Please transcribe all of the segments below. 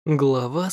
Глава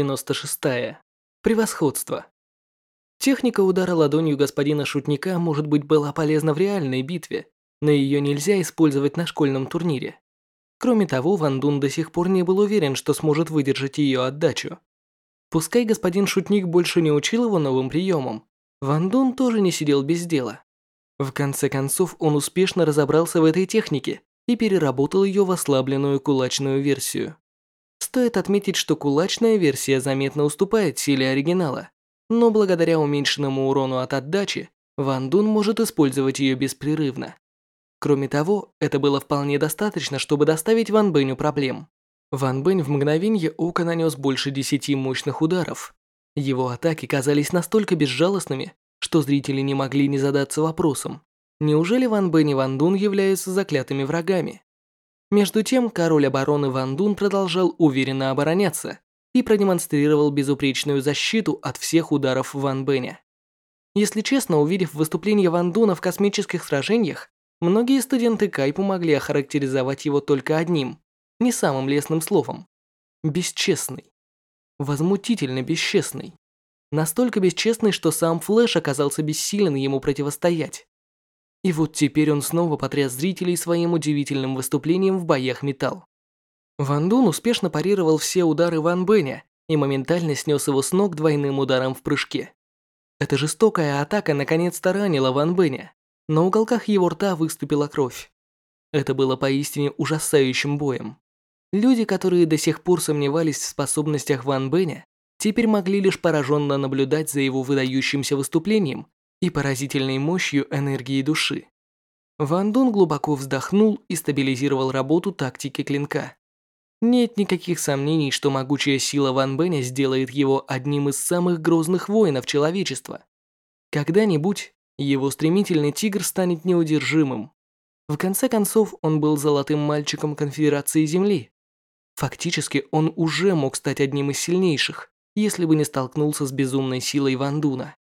196. Превосходство. Техника удара ладонью господина Шутника, может быть, была полезна в реальной битве, но ее нельзя использовать на школьном турнире. Кроме того, Ван Дун до сих пор не был уверен, что сможет выдержать ее отдачу. Пускай господин Шутник больше не учил его новым приемам, Ван Дун тоже не сидел без дела. В конце концов, он успешно разобрался в этой технике и переработал ее в ослабленную кулачную версию. Стоит отметить, что кулачная версия заметно уступает силе оригинала, но благодаря уменьшенному урону от отдачи, Ван Дун может использовать ее беспрерывно. Кроме того, это было вполне достаточно, чтобы доставить Ван Бэню проблем. Ван Бэнь в мгновенье ока нанес больше 10 мощных ударов. Его атаки казались настолько безжалостными, что зрители не могли не задаться вопросом: неужели Ван Бэнь и Ван Дун являются заклятыми врагами? Между тем, король обороны Ван Дун продолжал уверенно обороняться и продемонстрировал безупречную защиту от всех ударов Ван Бэня. Если честно, увидев выступление Ван Дуна в космических сражениях, многие студенты Кайпу могли охарактеризовать его только одним, не самым лестным словом: бесчестный. Возмутительно бесчестный. Настолько бесчестный, что сам Флэш оказался бессилен ему противостоять. И вот теперь он снова потряс зрителей своим удивительным выступлением в боях металл. Ван Дун успешно парировал все удары Ван Бэня и моментально снес его с ног двойным ударом в прыжке. Эта жестокая атака наконец-то ранила Ван Бэня. На уголках его рта выступила кровь. Это было поистине ужасающим боем. Люди, которые до сих пор сомневались в способностях Ван Бэня, теперь могли лишь пораженно наблюдать за его выдающимся выступлением и поразительной мощью энергии души. Ван Дун глубоко вздохнул и стабилизировал работу тактики клинка. Нет никаких сомнений, что могучая сила Ван Бэня сделает его одним из самых грозных воинов человечества. Когда-нибудь его стремительный тигр станет неудержимым. В конце концов, он был золотым мальчиком Конфедерации Земли. Фактически, он уже мог стать одним из сильнейших, если бы не столкнулся с безумной силой Ван Дуна.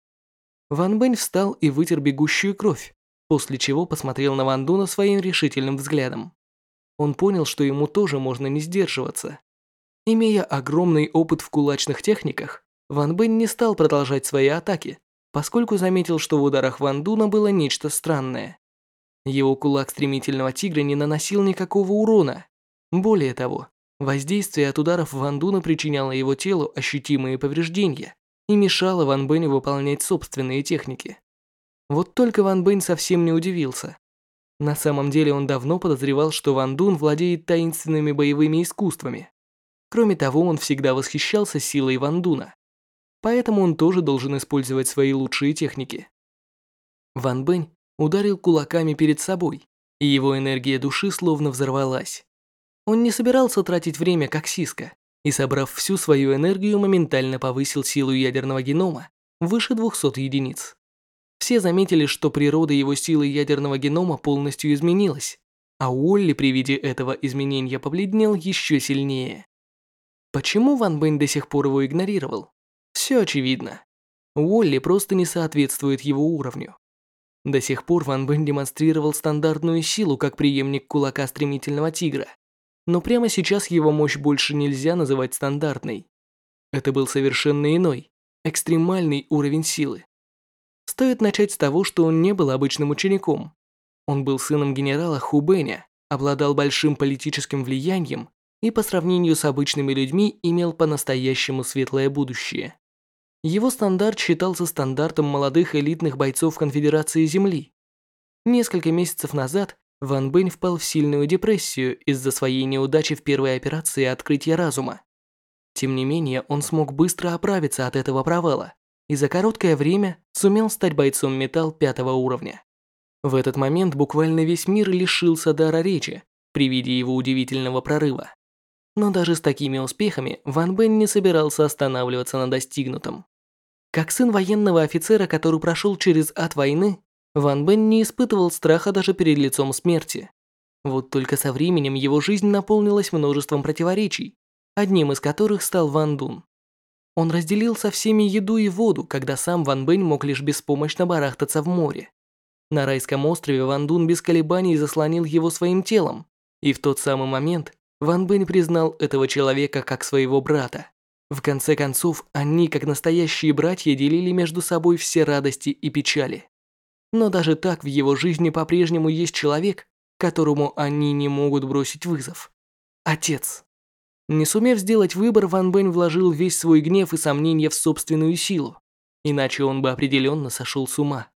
Ван Бэнь встал и вытер бегущую кровь, после чего посмотрел на Ван Дуна своим решительным взглядом. Он понял, что ему тоже можно не сдерживаться. Имея огромный опыт в кулачных техниках, Ван Бэнь не стал продолжать свои атаки, поскольку заметил, что в ударах Ван Дуна было нечто странное. Его кулак стремительного тигра не наносил никакого урона. Более того, воздействие от ударов Ван Дуна причиняло его телу ощутимые повреждения и мешало Ван Бэню выполнять собственные техники. Вот только Ван Бэнь совсем не удивился. На самом деле он давно подозревал, что Ван Дун владеет таинственными боевыми искусствами. Кроме того, он всегда восхищался силой Ван Дуна. Поэтому он тоже должен использовать свои лучшие техники. Ван Бэнь ударил кулаками перед собой, и его энергия души словно взорвалась. Он не собирался тратить время как сиска, и, собрав всю свою энергию, моментально повысил силу ядерного генома выше 200 единиц. Все заметили, что природа его силы ядерного генома полностью изменилась, а Уолли при виде этого изменения побледнел еще сильнее. Почему Ван Бэнь до сих пор его игнорировал? Все очевидно. Уолли просто не соответствует его уровню. До сих пор Ван Бэнь демонстрировал стандартную силу как преемник кулака стремительного тигра. Но прямо сейчас его мощь больше нельзя называть стандартной. Это был совершенно иной, экстремальный уровень силы. Стоит начать с того, что он не был обычным учеником. Он был сыном генерала Ху Бэня, обладал большим политическим влиянием и по сравнению с обычными людьми имел по-настоящему светлое будущее. Его стандарт считался стандартом молодых элитных бойцов Конфедерации Земли. Несколько месяцев назад Ван Бэнь впал в сильную депрессию из-за своей неудачи в первой операции открытия разума. Тем не менее, он смог быстро оправиться от этого провала и за короткое время сумел стать бойцом металл 5-го уровня. В этот момент буквально весь мир лишился дара речи при виде его удивительного прорыва. Но даже с такими успехами Ван Бэнь не собирался останавливаться на достигнутом. Как сын военного офицера, который прошел через ад войны, Ван Бэнь не испытывал страха даже перед лицом смерти. Вот только со временем его жизнь наполнилась множеством противоречий, одним из которых стал Ван Дун. Он разделил со всеми еду и воду, когда сам Ван Бэнь мог лишь беспомощно барахтаться в море. На райском острове Ван Дун без колебаний заслонил его своим телом, и в тот самый момент Ван Бэнь признал этого человека как своего брата. В конце концов, они, как настоящие братья, делили между собой все радости и печали. Но даже так в его жизни по-прежнему есть человек, которому они не могут бросить вызов. Отец. Не сумев сделать выбор, Ван Бэнь вложил весь свой гнев и сомнения в собственную силу, иначе он бы определенно сошел с ума.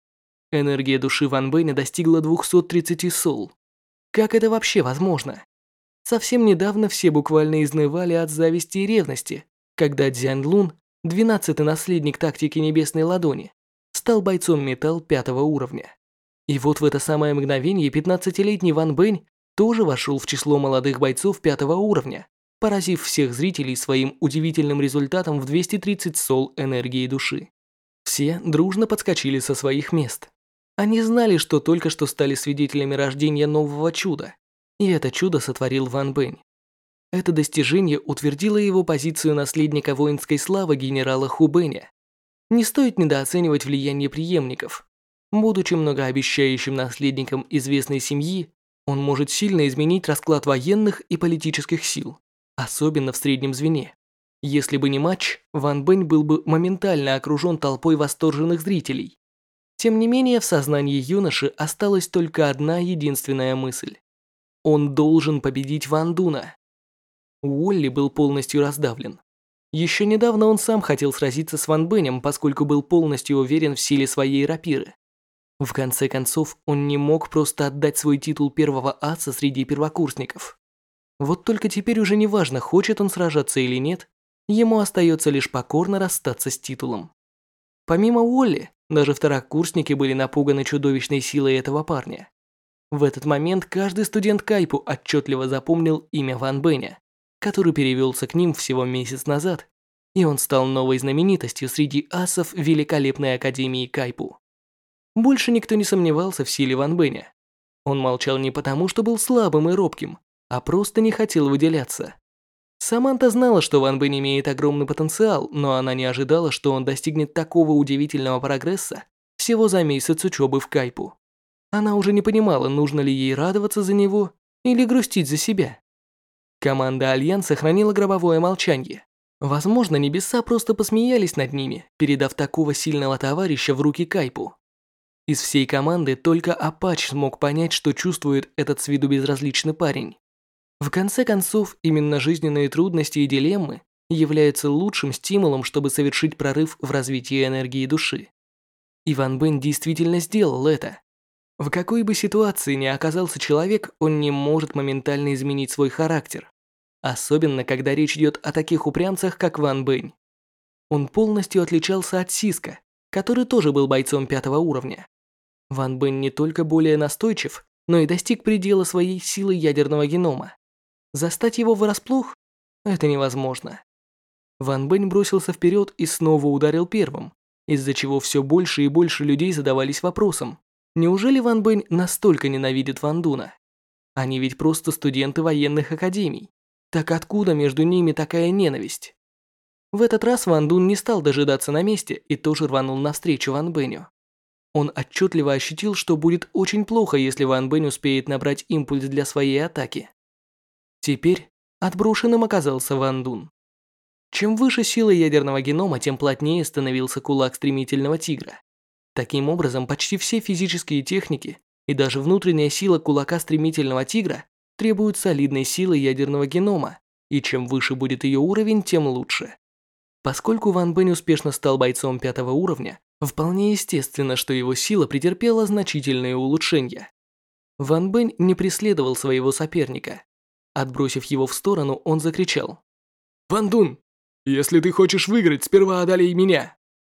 Энергия души Ван Бэня достигла 230 сол. Как это вообще возможно? Совсем недавно все буквально изнывали от зависти и ревности, когда Дзянь Лун, 12-й наследник тактики Небесной Ладони, стал бойцом металл 5-го уровня. И вот в это самое мгновение 15-летний Ван Бэнь тоже вошел в число молодых бойцов 5-го уровня, поразив всех зрителей своим удивительным результатом в 230 сол энергии души. Все дружно подскочили со своих мест. Они знали, что только что стали свидетелями рождения нового чуда, и это чудо сотворил Ван Бэнь. Это достижение утвердило его позицию наследника воинской славы генерала Ху Бэня. Не стоит недооценивать влияние преемников. Будучи многообещающим наследником известной семьи, он может сильно изменить расклад военных и политических сил, особенно в среднем звене. Если бы не матч, Ван Бэнь был бы моментально окружен толпой восторженных зрителей. Тем не менее, в сознании юноши осталась только одна единственная мысль. Он должен победить Ван Дуна. Уолли был полностью раздавлен. Еще недавно он сам хотел сразиться с Ван Бэнем, поскольку был полностью уверен в силе своей рапиры. В конце концов, он не мог просто отдать свой титул первого аса среди первокурсников. Вот только теперь уже не важно, хочет он сражаться или нет, ему остается лишь покорно расстаться с титулом. Помимо Уолли, даже второкурсники были напуганы чудовищной силой этого парня. В этот момент каждый студент Кайпу отчетливо запомнил имя Ван Бэня, который перевелся к ним всего месяц назад, и он стал новой знаменитостью среди асов великолепной академии Кайпу. Больше никто не сомневался в силе Ван Бэня. Он молчал не потому, что был слабым и робким, а просто не хотел выделяться. Саманта знала, что Ван Бэнь имеет огромный потенциал, но она не ожидала, что он достигнет такого удивительного прогресса всего за месяц учебы в Кайпу. Она уже не понимала, нужно ли ей радоваться за него или грустить за себя. Команда Альянса хранила гробовое молчание. Возможно, небеса просто посмеялись над ними, передав такого сильного товарища в руки Кайпу. Из всей команды только Апач смог понять, что чувствует этот с виду безразличный парень. В конце концов, именно жизненные трудности и дилеммы являются лучшим стимулом, чтобы совершить прорыв в развитии энергии души. И Ван Бэнь действительно сделал это. В какой бы ситуации ни оказался человек, он не может моментально изменить свой характер. Особенно, когда речь идет о таких упрямцах, как Ван Бэнь. Он полностью отличался от Сиска, который тоже был бойцом 5-го уровня. Ван Бэнь не только более настойчив, но и достиг предела своей силы ядерного генома. Застать его врасплох – это невозможно. Ван Бэнь бросился вперед и снова ударил первым, из-за чего все больше и больше людей задавались вопросом: неужели Ван Бэнь настолько ненавидит Ван Дуна? Они ведь просто студенты военных академий. Так откуда между ними такая ненависть? В этот раз Ван Дун не стал дожидаться на месте и тоже рванул навстречу Ван Бэню. Он отчетливо ощутил, что будет очень плохо, если Ван Бэнь успеет набрать импульс для своей атаки. Теперь отброшенным оказался Ван Дун. Чем выше сила ядерного генома, тем плотнее становился кулак стремительного тигра. Таким образом, почти все физические техники и даже внутренняя сила кулака стремительного тигра требуют солидной силы ядерного генома, и чем выше будет ее уровень, тем лучше. Поскольку Ван Бэнь успешно стал бойцом 5-го уровня, вполне естественно, что его сила претерпела значительные улучшения. Ван Бэнь не преследовал своего соперника. Отбросив его в сторону, он закричал: «Ван Дун, если ты хочешь выиграть, сперва одолей меня!»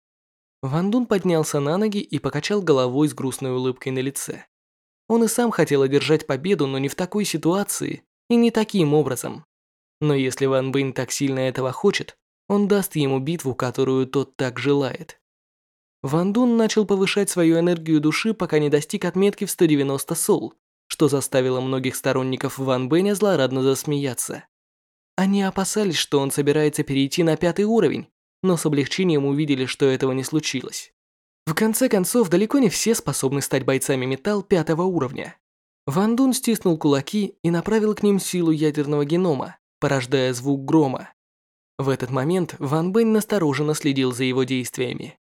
Ван Дун поднялся на ноги и покачал головой с грустной улыбкой на лице. Он и сам хотел одержать победу, но не в такой ситуации и не таким образом. Но если Ван Бэнь так сильно этого хочет, он даст ему битву, которую тот так желает. Ван Дун начал повышать свою энергию души, пока не достиг отметки в 190 сол, что заставило многих сторонников Ван Бэня злорадно засмеяться. Они опасались, что он собирается перейти на 5-й уровень, но с облегчением увидели, что этого не случилось. В конце концов, далеко не все способны стать бойцами металл 5-го уровня. Ван Дун стиснул кулаки и направил к ним силу ядерного генома, порождая звук грома. В этот момент Ван Бэнь настороженно следил за его действиями.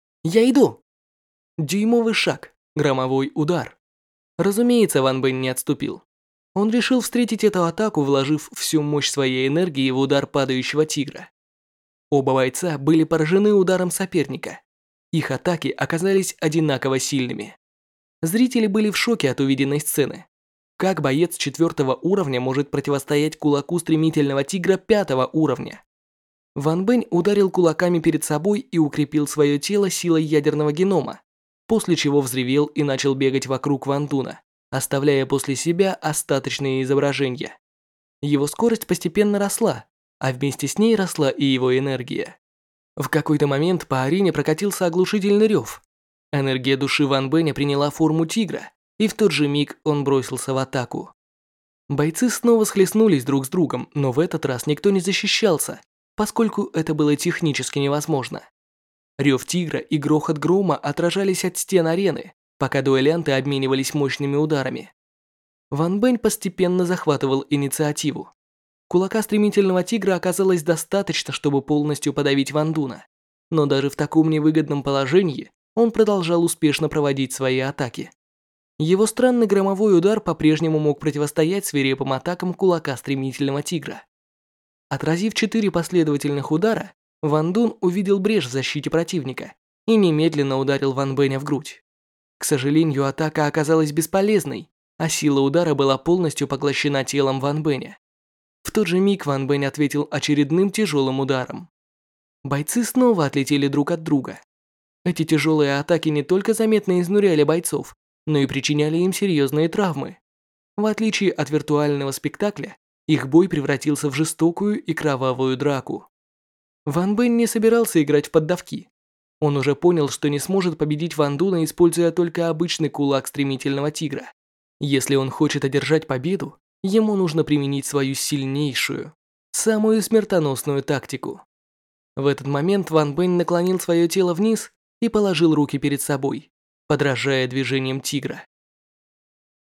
«Я иду!» Дюймовый шаг, громовой удар. Разумеется, Ван Бэнь не отступил. Он решил встретить эту атаку, вложив всю мощь своей энергии в удар падающего тигра. Оба бойца были поражены ударом соперника. Их атаки оказались одинаково сильными. Зрители были в шоке от увиденной сцены. Как боец 4-го уровня может противостоять кулаку стремительного тигра 5-го уровня? Ван Бэнь ударил кулаками перед собой и укрепил свое тело силой ядерного генома, после чего взревел и начал бегать вокруг Ван Дуна, оставляя после себя остаточные изображения. Его скорость постепенно росла, а вместе с ней росла и его энергия. В какой-то момент по арене прокатился оглушительный рев. Энергия души Ван Бэня приняла форму тигра, и в тот же миг он бросился в атаку. Бойцы снова схлестнулись друг с другом, но в этот раз никто не защищался, поскольку это было технически невозможно. Рев тигра и грохот грома отражались от стен арены, пока дуэлянты обменивались мощными ударами. Ван Бэнь постепенно захватывал инициативу. Кулака стремительного тигра оказалось достаточно, чтобы полностью подавить Ван Дуна, но даже в таком невыгодном положении он продолжал успешно проводить свои атаки. Его странный громовой удар по-прежнему мог противостоять свирепым атакам кулака стремительного тигра. Отразив 4 последовательных удара, Ван Дун увидел брешь в защите противника и немедленно ударил Ван Бэня в грудь. К сожалению, атака оказалась бесполезной, а сила удара была полностью поглощена телом Ван Бэня. В тот же миг Ван Бэнь ответил очередным тяжелым ударом. Бойцы снова отлетели друг от друга. Эти тяжелые атаки не только заметно изнуряли бойцов, но и причиняли им серьезные травмы. В отличие от виртуального спектакля, их бой превратился в жестокую и кровавую драку. Ван Бэнь не собирался играть в поддавки. Он уже понял, что не сможет победить Ван Дуна, используя только обычный кулак стремительного тигра. Если он хочет одержать победу, ему нужно применить свою сильнейшую, самую смертоносную тактику. В этот момент Ван Бэнь наклонил свое тело вниз и положил руки перед собой, подражая движениям тигра.